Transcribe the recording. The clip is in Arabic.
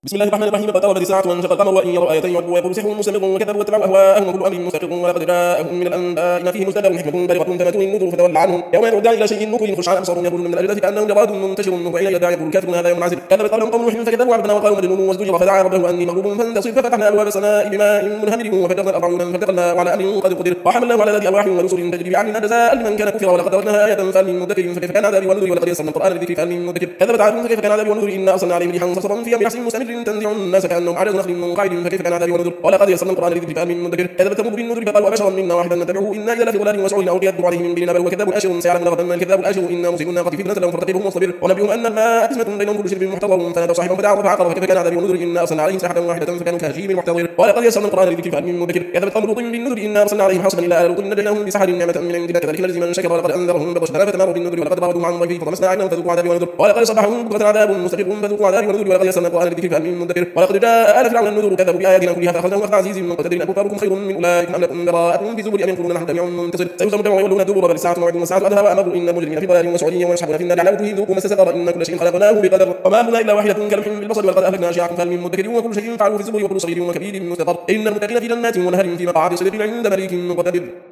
بسم الله الرحمن الرحيم. اقتربت الساعة وانشق القمر وإن يروا آية يعرضوا ويقولوا سحر مستمر وكذبوا واتبعوا أهواءهم وكل أمر مستقر ولقد جاءهم من الأنباء ما فيه مزدجر حكمة بالغة تماتون النذر فتول عنهم يوم يدعو الداعي إلى شيء نكر خش عن أبصارهم يقولون من الأجداث كأنهم جراد منتشر مهطعين يدعي يقول الكافرون هذا يوم عسر كذبت قبلهم قوم نوح فكذبوا عبدنا وقالوا مجنون وازدجر فدعا ربه أني مغلوب فانتصر ففتحنا أبواب السماء بماء منهمر وفجرنا الأرض عيونا فالتقينا على أمر قد قدر وحملناه على ذات ألواح ونسر تجري بأعيننا جزاء لمن كان كفر ولقد تركناها آية فهل من مدكر فكيف كان عذابي ونذري ولقد يسرنا القرآن للذكر فهل من مدكر كذبت عاد فكيف كان عذابي ونذري إنا أرسلنا عليهم ريحا صرصرا في يوم نحس مستمر تنزع الناس كأنهم أعجاز نخل منقعد فكيف كان عذابي ونذر ولقد يسرنا القرآن للذكر فهل من مدكر كذبت ثمود بالنذر فقالوا أبشرا منا واحدا نتبعه إنا إذا لفي ضلال وسعر أو يدعو عليهم من بيننا بل وكذاب أشر سيعلمون غدا من الكذاب الأشر إنا مرسلون الناقة فتنة لهم فارتقبهم واصطبر ونبئهم أن الماء قسمة بينهم كل شرب محتضر فنادوا صاحبهم فدعا فعقر فكيف كان عذابي ونذر إنا أرسلنا عليهم صيحة واحدة فكانوا كهشيم المحتضر ولقد يسرنا القرآن للذكر فهل من مدكر كذبت قوم لوط بالنذر إنا أرسلنا عليهم حصبا إلى آل لوط نجيناهم بسحر نعمة من عندنا كذلك نجزي من شكر ولقد أنذرهم بطشتنا فتماروا بالنذر ولقد ضربوا عن ضيفه فطمسنا عنهم فذوقوا عذابي ونذر ولقد صبحهم بكرة عذاب مستقر فذوقوا عذابي ونذر ولقد يسرنا القرآن للذكر فهل من مدكر ولقد جاء آل فرعون النذر كذبوا بآياتنا كلها فأخذناهم أخذ عزيز مقتدر أكفاركم خير من أولئك أم لكم براءة في زبر أم يقولون نحن جميع منتصر سيهزم الجمع ويولون الدبر بل الساعة موعدهم والساعة أدهى وأمر إن المجرمين في ضلال وسعودية ويسحبون في النار على وجوههم ذوقوا مس سقر إن كل شيء خلقناه بقدر وما أمرنا إلا واحدة كلمح بالبصر ولقد أهلكنا أشياعكم فهل من مدكر وكل شيء فعلوه في الزبر وكل صغير وكبير مستقر إن المتقين في جنات ونهر في مقعد صدق عند مليك مقتدر.